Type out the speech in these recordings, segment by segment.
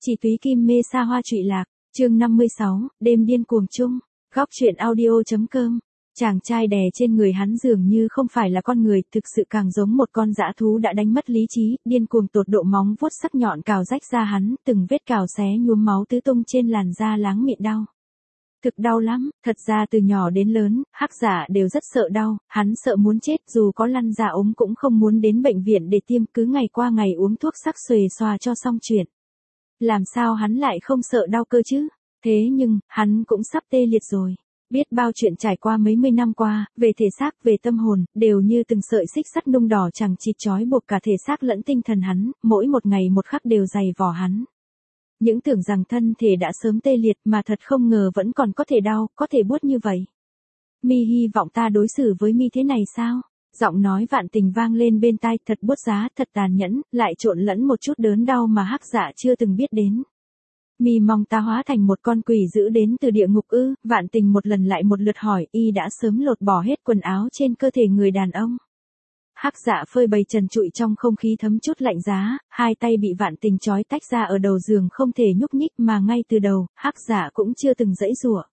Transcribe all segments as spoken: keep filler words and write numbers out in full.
Chỉ túy kim mê xa hoa trụy lạc, chương năm mươi sáu, đêm điên cuồng chung, góc truyện audio.com. Chàng trai đè trên người hắn dường như không phải là con người, thực sự càng giống một con dã thú đã đánh mất lý trí, điên cuồng tột độ, móng vuốt sắc nhọn cào rách da hắn, từng vết cào xé nhuốm máu tứ tung trên làn da láng miệng đau. Thực đau lắm, thật ra từ nhỏ đến lớn, Hắc Giả đều rất sợ đau, hắn sợ muốn chết, dù có lăn ra ốm cũng không muốn đến bệnh viện để tiêm, cứ ngày qua ngày uống thuốc sắc xuề xòa cho xong chuyện. Làm sao hắn lại không sợ đau cơ chứ? Thế nhưng, hắn cũng sắp tê liệt rồi. Biết bao chuyện trải qua mấy mươi năm qua, về thể xác, về tâm hồn, đều như từng sợi xích sắt nung đỏ chẳng chịt trói buộc cả thể xác lẫn tinh thần hắn, mỗi một ngày một khắc đều dày vò hắn. Những tưởng rằng thân thể đã sớm tê liệt mà thật không ngờ vẫn còn có thể đau, có thể buốt như vậy. Mi hy vọng ta đối xử với Mi thế này sao? Giọng nói Vạn Tình vang lên bên tai, thật buốt giá, thật tàn nhẫn, lại trộn lẫn một chút đớn đau mà Hắc Dạ chưa từng biết đến. Mi mong ta hóa thành một con quỷ dữ đến từ địa ngục ư? Vạn Tình một lần lại một lượt hỏi, y đã sớm lột bỏ hết quần áo trên cơ thể người đàn ông. Hắc Dạ phơi bày trần trụi trong không khí thấm chút lạnh giá, hai tay bị Vạn Tình trói tách ra ở đầu giường không thể nhúc nhích, mà ngay từ đầu, Hắc Dạ cũng chưa từng giãy giụa.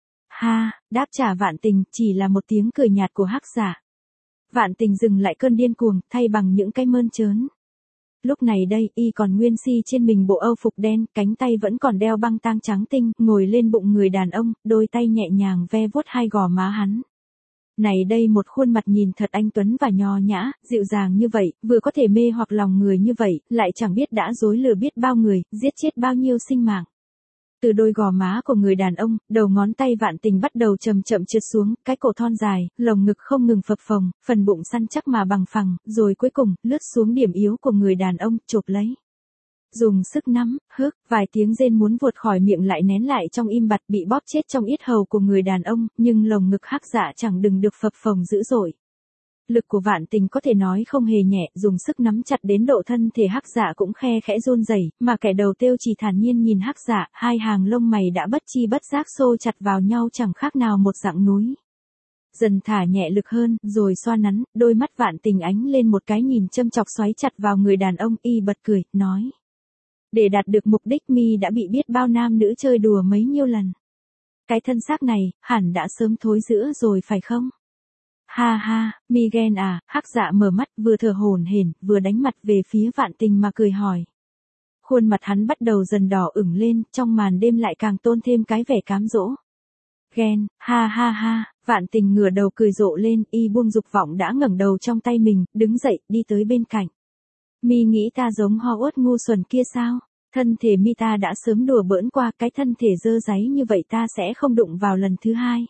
Ha, đáp trả Vạn Tình chỉ là một tiếng cười nhạt của Hắc Dạ. Vạn Tình dừng lại cơn điên cuồng, thay bằng những cái mơn trớn. Lúc này đây, y còn nguyên si trên mình bộ âu phục đen, cánh tay vẫn còn đeo băng tang trắng tinh, ngồi lên bụng người đàn ông, đôi tay nhẹ nhàng ve vuốt hai gò má hắn. Này đây, một khuôn mặt nhìn thật anh tuấn và nho nhã, dịu dàng như vậy, vừa có thể mê hoặc lòng người như vậy, lại chẳng biết đã dối lừa biết bao người, giết chết bao nhiêu sinh mạng. Từ đôi gò má của người đàn ông, đầu ngón tay Vạn Tình bắt đầu chậm chậm trượt xuống, cái cổ thon dài, lồng ngực không ngừng phập phồng, phần bụng săn chắc mà bằng phẳng, rồi cuối cùng, lướt xuống điểm yếu của người đàn ông, chộp lấy. Dùng sức nắm, hước, vài tiếng rên muốn vụt khỏi miệng lại nén lại trong im bặt, bị bóp chết trong yết hầu của người đàn ông, nhưng lồng ngực Hắc Dạ chẳng đừng được phập phồng dữ dội. Lực của Vạn Tình có thể nói không hề nhẹ, dùng sức nắm chặt đến độ thân thể Hắc Dạ cũng khe khẽ run rẩy, mà kẻ đầu têu chỉ thản nhiên nhìn Hắc Dạ, hai hàng lông mày đã bất chi bất giác xô chặt vào nhau chẳng khác nào một dặng núi. Dần thả nhẹ lực hơn, rồi xoa nắn, đôi mắt Vạn Tình ánh lên một cái nhìn châm chọc xoáy chặt vào người đàn ông, y bật cười, nói. Để đạt được mục đích Mi đã bị biết bao nam nữ chơi đùa mấy nhiêu lần. Cái thân xác này, hẳn đã sớm thối rữa rồi phải không? Ha ha, Mi ghen à? Hắc Dạ mở mắt, vừa thở hổn hển, vừa đánh mặt về phía Vạn Tình mà cười hỏi. Khuôn mặt hắn bắt đầu dần đỏ ửng lên, trong màn đêm lại càng tôn thêm cái vẻ cám dỗ. Ghen, ha ha ha, Vạn Tình ngửa đầu cười rộ lên, y buông dục vọng đã ngẩng đầu trong tay mình, đứng dậy, đi tới bên cạnh. Mi nghĩ ta giống ho uất ngu xuẩn kia sao? Thân thể Mi ta đã sớm đùa bỡn qua, cái thân thể dơ dáy như vậy ta sẽ không đụng vào lần thứ hai.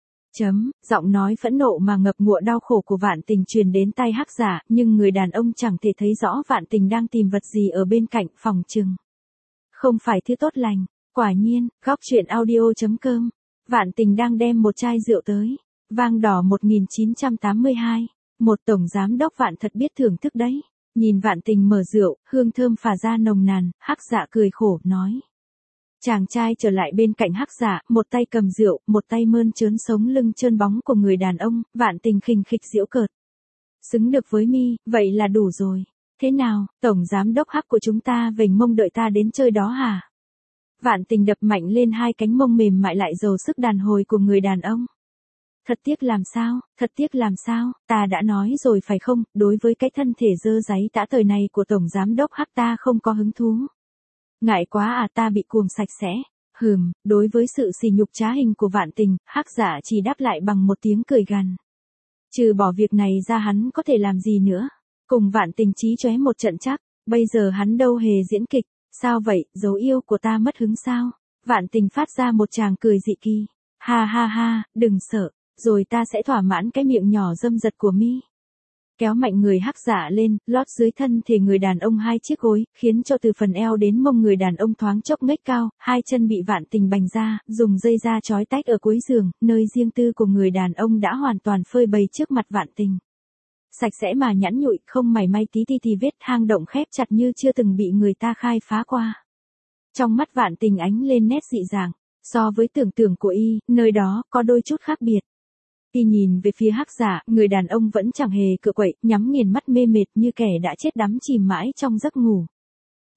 Chấm, giọng nói phẫn nộ mà ngập ngụa đau khổ của Vạn Tình truyền đến tai Hắc Giả, nhưng người đàn ông chẳng thể thấy rõ Vạn Tình đang tìm vật gì ở bên cạnh, phòng chừng. Không phải thứ tốt lành, quả nhiên, góc truyện audio.com. Vạn Tình đang đem một chai rượu tới. Vang đỏ một nghìn chín trăm tám mươi hai. Một tổng giám đốc Vạn thật biết thưởng thức đấy. Nhìn Vạn Tình mở rượu, hương thơm phả ra nồng nàn, Hắc Dạ cười khổ, nói. Chàng trai trở lại bên cạnh Hắc Dạ, một tay cầm rượu, một tay mơn trớn sống lưng trơn bóng của người đàn ông, Vạn Tình khinh khịch giễu cợt. Xứng được với Mi, vậy là đủ rồi. Thế nào, tổng giám đốc Hắc của chúng ta vểnh mông đợi ta đến chơi đó hả? Vạn Tình đập mạnh lên hai cánh mông mềm mại lại giàu sức đàn hồi của người đàn ông. Thật tiếc làm sao, thật tiếc làm sao, ta đã nói rồi phải không, đối với cái thân thể dơ dáy tã tời này của tổng giám đốc Hắc ta không có hứng thú. Ngại quá à, ta bị cuồng sạch sẽ. Hừm, đối với sự sỉ nhục trá hình của Vạn Tình, Hắc Giả chỉ đáp lại bằng một tiếng cười gằn. Trừ bỏ việc này ra hắn có thể làm gì nữa. Cùng Vạn Tình chí chóe một trận chắc, bây giờ hắn đâu hề diễn kịch. Sao vậy, dấu yêu của ta mất hứng sao? Vạn Tình phát ra một tràng cười dị kỳ. Ha ha ha, đừng sợ, rồi ta sẽ thỏa mãn cái miệng nhỏ dâm dật của Mi. Kéo mạnh người Hắc Giả lên, lót dưới thân thể người đàn ông hai chiếc gối, khiến cho từ phần eo đến mông người đàn ông thoáng chốc ngếch cao, hai chân bị Vạn Tình bành ra, dùng dây da trói tách ở cuối giường, nơi riêng tư của người đàn ông đã hoàn toàn phơi bày trước mặt Vạn Tình. Sạch sẽ mà nhẵn nhụi, không mảy may tí ti ti vết, hang động khép chặt như chưa từng bị người ta khai phá qua. Trong mắt Vạn Tình ánh lên nét dị dạng, so với tưởng tượng của y, nơi đó có đôi chút khác biệt. Y nhìn về phía Hắc Giả, người đàn ông vẫn chẳng hề cựa quậy, nhắm nghiền mắt mê mệt như kẻ đã chết đắm chìm mãi trong giấc ngủ.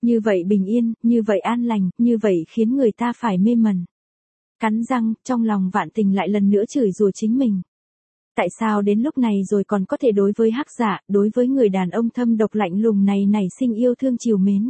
Như vậy bình yên, như vậy an lành, như vậy khiến người ta phải mê mẩn. Cắn răng, trong lòng Vạn Tình lại lần nữa chửi rủa chính mình. Tại sao đến lúc này rồi còn có thể đối với Hắc Dạ, đối với người đàn ông thâm độc lạnh lùng này nảy sinh yêu thương chiều mến?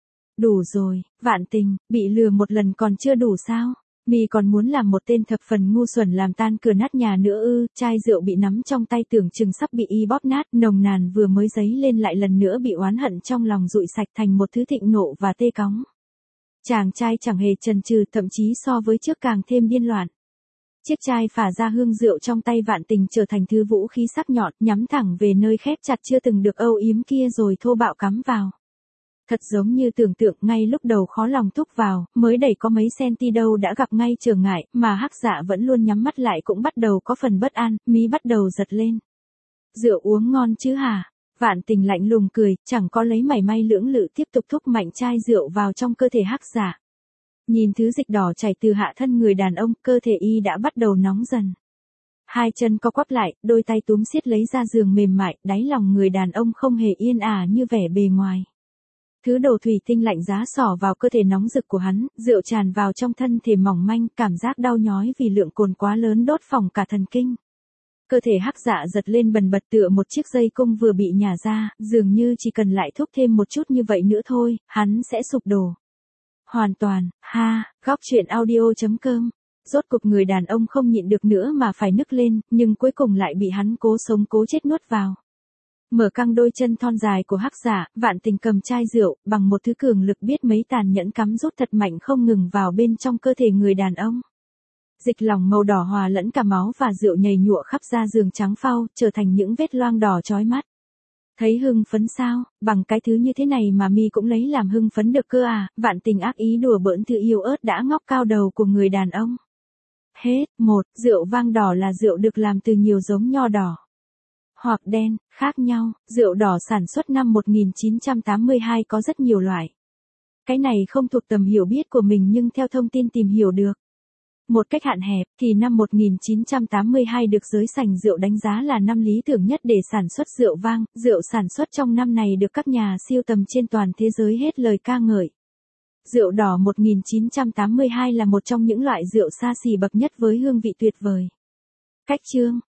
Đủ rồi, Vạn Tình, bị lừa một lần còn chưa đủ sao? Mi còn muốn làm một tên thập phần ngu xuẩn làm tan cửa nát nhà nữa ư? Chai rượu bị nắm trong tay tưởng chừng sắp bị y bóp nát, nồng nàn vừa mới dấy lên lại lần nữa bị oán hận trong lòng rụi sạch thành một thứ thịnh nộ và tê cóng. Chàng trai chẳng hề chần chừ, thậm chí so với trước càng thêm điên loạn. Chiếc chai phả ra hương rượu trong tay Vạn Tình trở thành thứ vũ khí sắc nhọn, nhắm thẳng về nơi khép chặt chưa từng được âu yếm kia rồi thô bạo cắm vào. Thật giống như tưởng tượng ngay lúc đầu khó lòng thúc vào, mới đẩy có mấy centi đâu đã gặp ngay trở ngại, mà Hắc Dạ vẫn luôn nhắm mắt lại cũng bắt đầu có phần bất an, mí bắt đầu giật lên. Rượu uống ngon chứ hả? Vạn Tình lạnh lùng cười, chẳng có lấy mảy may lưỡng lự tiếp tục thúc mạnh chai rượu vào trong cơ thể Hắc Dạ. Nhìn thứ dịch đỏ chảy từ hạ thân người đàn ông, cơ thể y đã bắt đầu nóng dần. Hai chân co quắp lại, đôi tay túm siết lấy ra giường mềm mại, đáy lòng người đàn ông không hề yên ả như vẻ bề ngoài. Thứ đồ thủy tinh lạnh giá xỏ vào cơ thể nóng rực của hắn, rượu tràn vào trong thân thể mỏng manh, cảm giác đau nhói vì lượng cồn quá lớn đốt phỏng cả thần kinh. Cơ thể Hắc Dạ giật lên bần bật tựa một chiếc dây cung vừa bị nhả ra, dường như chỉ cần lại thúc thêm một chút như vậy nữa thôi, hắn sẽ sụp đổ. Hoàn toàn, ha, góc truyện audio chấm com. Rốt cục người đàn ông không nhịn được nữa mà phải nức lên, nhưng cuối cùng lại bị hắn cố sống cố chết nuốt vào. Mở căng đôi chân thon dài của Hắc Dạ, Vạn Tình cầm chai rượu, bằng một thứ cường lực biết mấy tàn nhẫn cắm rút thật mạnh không ngừng vào bên trong cơ thể người đàn ông. Dịch lỏng màu đỏ hòa lẫn cả máu và rượu nhầy nhụa khắp da giường trắng phau, trở thành những vết loang đỏ chói mắt. Thấy hưng phấn sao, bằng cái thứ như thế này mà mi cũng lấy làm hưng phấn được cơ à? Vạn Tình ác ý đùa bỡn thứ yêu ớt đã ngóc cao đầu của người đàn ông. Hết, một, rượu vang đỏ là rượu được làm từ nhiều giống nho đỏ hoặc đen, khác nhau. Rượu đỏ sản xuất năm một nghìn chín trăm tám mươi hai có rất nhiều loại. Cái này không thuộc tầm hiểu biết của mình nhưng theo thông tin tìm hiểu được. Một cách hạn hẹp, thì năm một nghìn chín trăm tám mươi hai được giới sành rượu đánh giá là năm lý tưởng nhất để sản xuất rượu vang. Rượu sản xuất trong năm này được các nhà siêu tầm trên toàn thế giới hết lời ca ngợi. Rượu đỏ một nghìn chín trăm tám mươi hai là một trong những loại rượu xa xỉ bậc nhất với hương vị tuyệt vời. Cách chương